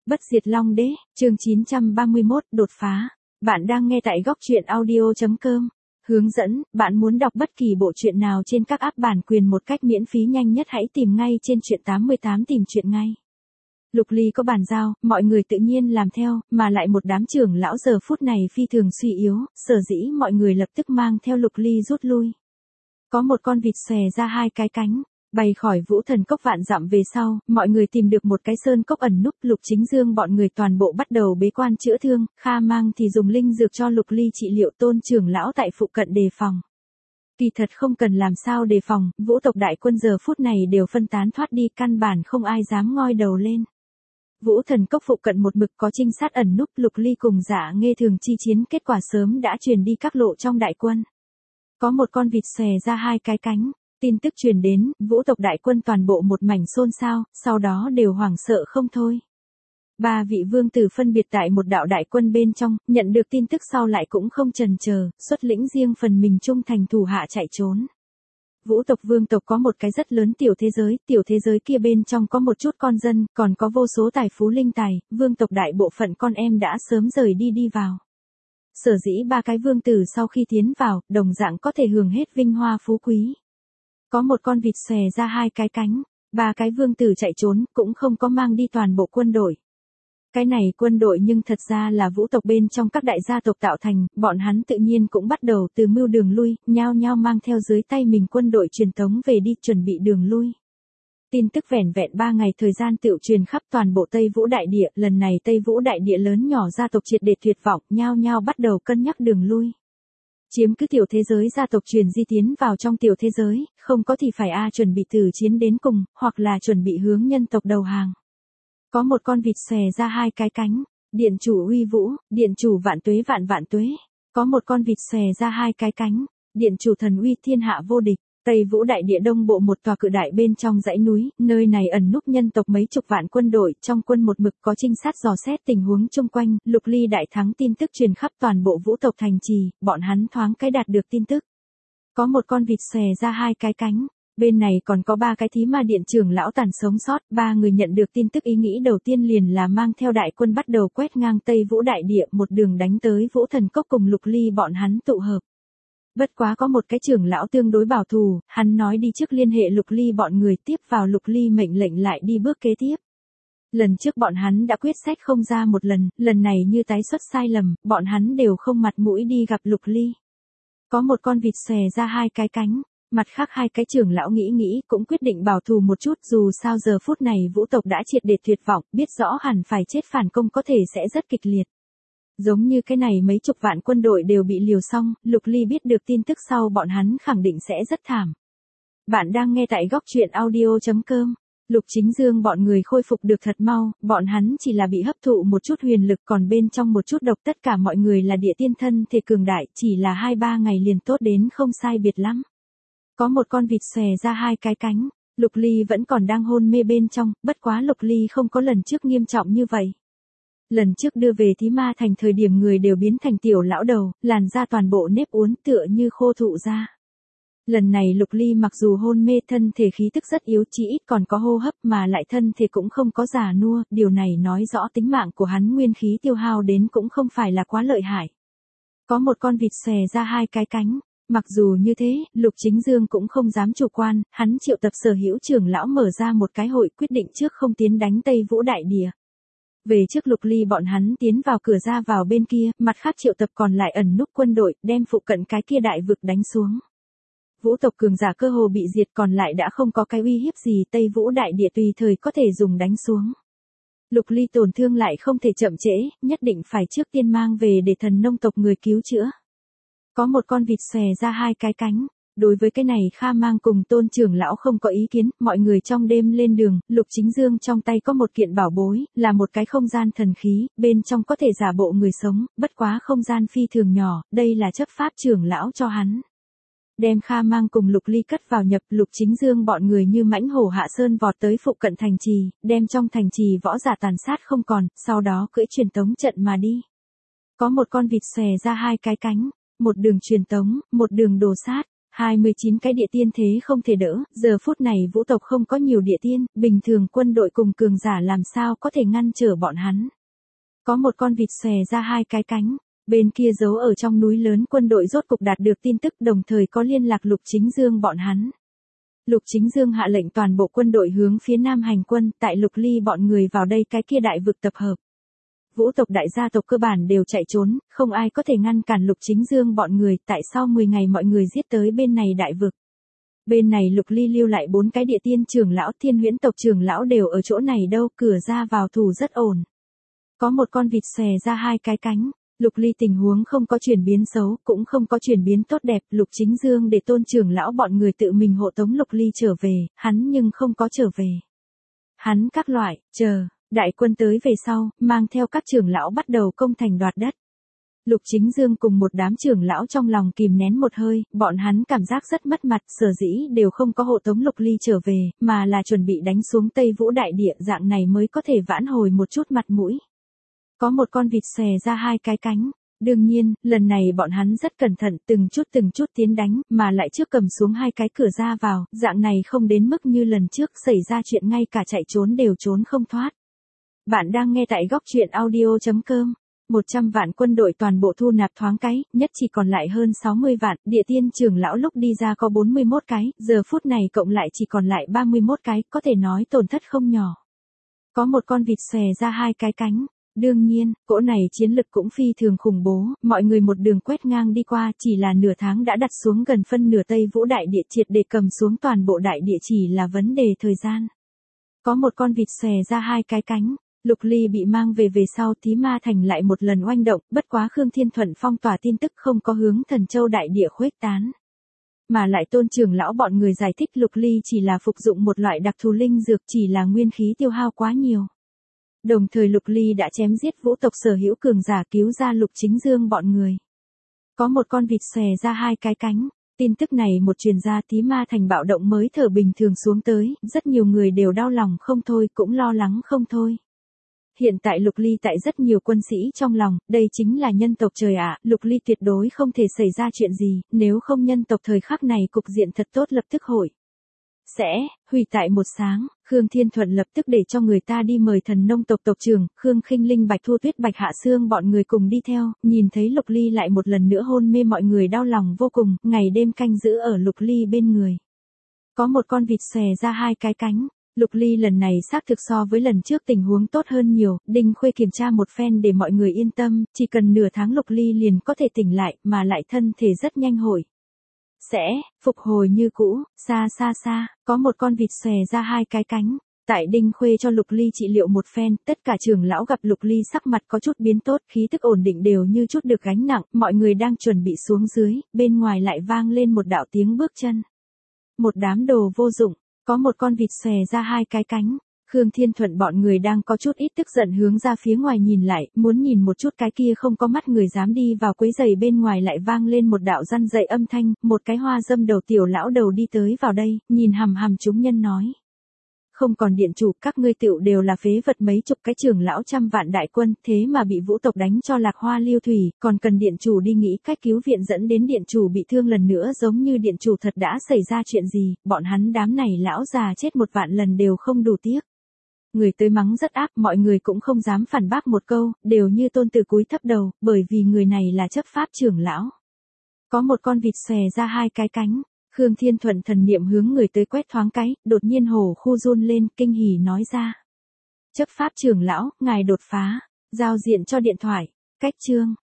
Bất diệt Long Đế, chương 931, đột phá. Bạn đang nghe tại góc truyện audio.com. Hướng dẫn, bạn muốn đọc bất kỳ bộ truyện nào trên các app bản quyền một cách miễn phí nhanh nhất hãy tìm ngay trên truyện 88 tìm truyện ngay. Lục Ly có bàn giao, mọi người tự nhiên làm theo, mà lại một đám trưởng lão giờ phút này phi thường suy yếu, sở dĩ mọi người lập tức mang theo Lục Ly rút lui. Có một con vịt xòe ra hai cái cánh, bay khỏi Vũ Thần Cốc vạn dặm về sau, mọi người tìm được một cái sơn cốc ẩn núp, Lục Chính Dương bọn người toàn bộ bắt đầu bế quan chữa thương, Kha Mang thì dùng linh dược cho Lục Ly trị liệu, Tôn trưởng lão tại phụ cận đề phòng. Kỳ thật không cần làm sao đề phòng, vũ tộc đại quân giờ phút này đều phân tán thoát đi, căn bản không ai dám ngoi đầu lên. Vũ Thần Cốc phụ cận một mực có trinh sát ẩn núp, Lục Ly cùng Dạ Nghê thường chi chiến, kết quả sớm đã truyền đi các lộ trong đại quân. Có một con vịt xòe ra hai cái cánh. Tin tức truyền đến, vũ tộc đại quân toàn bộ một mảnh xôn xao, sau đó đều hoảng sợ không thôi. Ba vị vương tử phân biệt tại một đạo đại quân bên trong, nhận được tin tức sau lại cũng không chần chờ, xuất lĩnh riêng phần mình trung thành thủ hạ chạy trốn. Vũ tộc vương tộc có một cái rất lớn tiểu thế giới kia bên trong có một chút con dân, còn có vô số tài phú linh tài, vương tộc đại bộ phận con em đã sớm rời đi vào. Sở dĩ ba cái vương tử sau khi tiến vào, đồng dạng có thể hưởng hết vinh hoa phú quý. Có một con vịt xòe ra hai cái cánh, ba cái vương tử chạy trốn, cũng không có mang đi toàn bộ quân đội. Cái này quân đội nhưng thật ra là vũ tộc bên trong các đại gia tộc tạo thành, bọn hắn tự nhiên cũng bắt đầu từ mưu đường lui, nhao nhao mang theo dưới tay mình quân đội truyền tống về đi chuẩn bị đường lui. Tin tức vẻn vẹn 3 ngày thời gian tựu truyền khắp toàn bộ Tây Vũ Đại Địa, lần này Tây Vũ Đại Địa lớn nhỏ gia tộc triệt để tuyệt vọng, nhao nhao bắt đầu cân nhắc đường lui. Chiếm cứ tiểu thế giới gia tộc truyền di tiến vào trong tiểu thế giới, không có thì phải chuẩn bị tử chiến đến cùng, hoặc là chuẩn bị hướng nhân tộc đầu hàng. Có một con vịt xòe ra hai cái cánh, điện chủ uy vũ, điện chủ vạn tuế vạn tuế. Có một con vịt xòe ra hai cái cánh, điện chủ thần uy thiên hạ vô địch. Tây Vũ Đại Địa đông bộ một tòa cự đại bên trong dãy núi, nơi này ẩn núp nhân tộc mấy chục vạn quân đội, trong quân một mực có trinh sát dò xét tình huống chung quanh, Lục Ly đại thắng tin tức truyền khắp toàn bộ vũ tộc thành trì, bọn hắn thoáng cái đạt được tin tức. Có một con vịt xòe ra hai cái cánh, bên này còn có ba cái thí ma điện trưởng lão tàn sống sót, ba người nhận được tin tức ý nghĩ đầu tiên liền là mang theo đại quân bắt đầu quét ngang Tây Vũ Đại Địa, một đường đánh tới Vũ Thần Cốc cùng Lục Ly bọn hắn tụ hợp. Bất quá có một cái trưởng lão tương đối bảo thủ, hắn nói đi trước liên hệ Lục Ly bọn người, tiếp vào Lục Ly mệnh lệnh lại đi bước kế tiếp. Lần trước bọn hắn đã quyết sách không ra một lần này như tái xuất sai lầm, bọn hắn đều không mặt mũi đi gặp Lục Ly. Có một con vịt xòe ra hai cái cánh, mặt khác hai cái trưởng lão nghĩ cũng quyết định bảo thủ một chút, dù sao giờ phút này vũ tộc đã triệt để tuyệt vọng, biết rõ hẳn phải chết phản công có thể sẽ rất kịch liệt. Giống như cái này mấy chục vạn quân đội đều bị liều xong, Lục Ly biết được tin tức sau bọn hắn khẳng định sẽ rất thảm. Bạn đang nghe tại góc truyện audio.com. Lục Chính Dương bọn người khôi phục được thật mau, bọn hắn chỉ là bị hấp thụ một chút huyền lực, còn bên trong một chút độc, tất cả mọi người là địa tiên thân thể cường đại, chỉ là 2-3 ngày liền tốt đến không sai biệt lắm. Có một con vịt xòe ra hai cái cánh, Lục Ly vẫn còn đang hôn mê bên trong, bất quá Lục Ly không có lần trước nghiêm trọng như vậy. Lần trước đưa về Thí Ma Thành thời điểm người đều biến thành tiểu lão đầu, làn da toàn bộ nếp uốn tựa như khô thụ ra. Lần này Lục Ly mặc dù hôn mê thân thể khí tức rất yếu, chỉ ít còn có hô hấp mà lại thân thể cũng không có già nua, điều này nói rõ tính mạng của hắn nguyên khí tiêu hao đến cũng không phải là quá lợi hại. Có một con vịt xòe ra hai cái cánh. Mặc dù như thế, Lục Chính Dương cũng không dám chủ quan, hắn triệu tập sở hữu trưởng lão mở ra một cái hội, quyết định trước không tiến đánh Tây Vũ Đại Địa. Về trước Lục Ly bọn hắn tiến vào cửa ra vào bên kia, mặt khác triệu tập còn lại ẩn núp quân đội, đem phụ cận cái kia đại vực đánh xuống. Vũ tộc cường giả cơ hồ bị diệt, còn lại đã không có cái uy hiếp gì, Tây Vũ Đại Địa tùy thời có thể dùng đánh xuống. Lục Ly tổn thương lại không thể chậm trễ, nhất định phải trước tiên mang về để thần nông tộc người cứu chữa. Có một con vịt xòe ra hai cái cánh. Đối với cái này Kha Mang cùng Tôn trưởng lão không có ý kiến, mọi người trong đêm lên đường, Lục Chính Dương trong tay có một kiện bảo bối, là một cái không gian thần khí, bên trong có thể giả bộ người sống, bất quá không gian phi thường nhỏ, đây là chấp pháp trưởng lão cho hắn. Đem Kha Mang cùng Lục Ly cất vào nhập, Lục Chính Dương bọn người như mãnh hổ hạ sơn vọt tới phụ cận thành trì, đem trong thành trì võ giả tàn sát không còn, sau đó cưỡi truyền tống trận mà đi. Có một con vịt xòe ra hai cái cánh. Một đường truyền tống, một đường đồ sát, 29 cái địa tiên thế không thể đỡ, giờ phút này vũ tộc không có nhiều địa tiên, bình thường quân đội cùng cường giả làm sao có thể ngăn trở bọn hắn. Có một con vịt xòe ra hai cái cánh, bên kia giấu ở trong núi lớn quân đội rốt cục đạt được tin tức đồng thời có liên lạc Lục Chính Dương bọn hắn. Lục Chính Dương hạ lệnh toàn bộ quân đội hướng phía nam hành quân, tại Lục Ly bọn người vào đây cái kia đại vực tập hợp. Vũ tộc đại gia tộc cơ bản đều chạy trốn, không ai có thể ngăn cản Lục Chính Dương bọn người, tại sau 10 ngày mọi người giết tới bên này đại vực. Bên này Lục Ly lưu lại 4 cái địa tiên trưởng lão, Thiên Huyễn tộc trưởng lão đều ở chỗ này đâu, cửa ra vào thủ rất ổn. Có một con vịt xòe ra hai cái cánh, Lục Ly tình huống không có chuyển biến xấu, cũng không có chuyển biến tốt đẹp, Lục Chính Dương để Tôn trưởng lão bọn người tự mình hộ tống Lục Ly trở về, hắn nhưng không có trở về. Hắn các loại, chờ, đại quân tới về sau, mang theo các trưởng lão bắt đầu công thành đoạt đất. Lục Chính Dương cùng một đám trưởng lão trong lòng kìm nén một hơi, bọn hắn cảm giác rất mất mặt, sở dĩ đều không có hộ tống Lục Ly trở về, mà là chuẩn bị đánh xuống Tây Vũ đại địa, dạng này mới có thể vãn hồi một chút mặt mũi. Có một con vịt xòe ra hai cái cánh. Đương nhiên, lần này bọn hắn rất cẩn thận, từng chút tiến đánh, mà lại trước cầm xuống hai cái cửa ra vào, dạng này không đến mức như lần trước xảy ra chuyện ngay cả chạy trốn đều trốn không thoát. Bạn đang nghe tại góc truyện audio.com. 100 vạn quân đội toàn bộ thu nạp thoáng cái, nhất chỉ còn lại hơn 60 vạn, địa tiên trưởng lão lúc đi ra có 41 cái, giờ phút này cộng lại chỉ còn lại 31 cái, có thể nói tổn thất không nhỏ. Có một con vịt xòe ra hai cái cánh. Đương nhiên, cỗ này chiến lực cũng phi thường khủng bố, mọi người một đường quét ngang đi qua, chỉ là nửa tháng đã đặt xuống gần phân nửa Tây Vũ đại địa, triệt để cầm xuống toàn bộ đại địa chỉ là vấn đề thời gian. Có một con vịt xòe ra hai cái cánh, Lục Ly bị mang về sau Thí Ma Thành lại một lần oanh động, bất quá Khương Thiên Thuận phong tỏa tin tức không có hướng Thần Châu đại địa khuếch tán. Mà lại Tôn trưởng lão bọn người giải thích Lục Ly chỉ là phục dụng một loại đặc thù linh dược, chỉ là nguyên khí tiêu hao quá nhiều. Đồng thời Lục Ly đã chém giết vũ tộc sở hữu cường giả, cứu ra Lục Chính Dương bọn người. Có một con vịt xòe ra hai cái cánh, tin tức này một truyền ra Thí Ma Thành bạo động mới thở bình thường xuống tới, rất nhiều người đều đau lòng không thôi, cũng lo lắng không thôi. Hiện tại Lục Ly tại rất nhiều quân sĩ trong lòng, đây chính là nhân tộc trời ạ, Lục Ly tuyệt đối không thể xảy ra chuyện gì, nếu không nhân tộc thời khắc này cục diện thật tốt lập tức hội sẽ hủy tại một sáng. Khương Thiên Thuận lập tức để cho người ta đi mời Thần Nông tộc tộc trưởng, Khương Khinh Linh, Bạch Thu Tuyết, Bạch Hạ Sương bọn người cùng đi theo, nhìn thấy Lục Ly lại một lần nữa hôn mê, mọi người đau lòng vô cùng, ngày đêm canh giữ ở Lục Ly bên người. Có một con vịt xòe ra hai cái cánh, Lục Ly lần này xác thực so với lần trước tình huống tốt hơn nhiều, Đinh Khuê kiểm tra một phen để mọi người yên tâm, chỉ cần nửa tháng Lục Ly liền có thể tỉnh lại, mà lại thân thể rất nhanh sẽ phục hồi như cũ. Xa, có một con vịt xòe ra hai cái cánh. Tại Đinh Khuê cho Lục Ly trị liệu một phen, tất cả trưởng lão gặp Lục Ly sắc mặt có chút biến tốt, khí tức ổn định đều như chút được gánh nặng, mọi người đang chuẩn bị xuống dưới, bên ngoài lại vang lên một đạo tiếng bước chân. Một đám đồ vô dụng, có một con vịt xòe ra hai cái cánh. Khương Thiên Thuận bọn người đang có chút ít tức giận hướng ra phía ngoài nhìn lại, muốn nhìn một chút cái kia không có mắt người dám đi vào quấy rầy, bên ngoài lại vang lên một đạo răn dậy âm thanh, một cái hoa dâm đầu tiểu lão đầu đi tới vào đây, nhìn hằm hằm chúng nhân nói. Không còn điện chủ, các ngươi tựu đều là phế vật, mấy chục cái trưởng lão trăm vạn đại quân, thế mà bị vũ tộc đánh cho lạc hoa liêu thủy, còn cần điện chủ đi nghĩ cách cứu viện, dẫn đến điện chủ bị thương lần nữa, giống như điện chủ thật đã xảy ra chuyện gì, bọn hắn đám này lão già chết một vạn lần đều không đủ tiếc. Người tới mắng rất ác, mọi người cũng không dám phản bác một câu, đều như tôn tử cúi thấp đầu, bởi vì người này là chấp pháp trưởng lão. Có một con vịt xòe ra hai cái cánh, Khương Thiên Thuận thần niệm hướng người tới quét thoáng cái, đột nhiên hổ khu run lên, kinh hỉ nói ra. Chấp pháp trưởng lão, ngài đột phá, giao diện cho điện thoại, cách chương.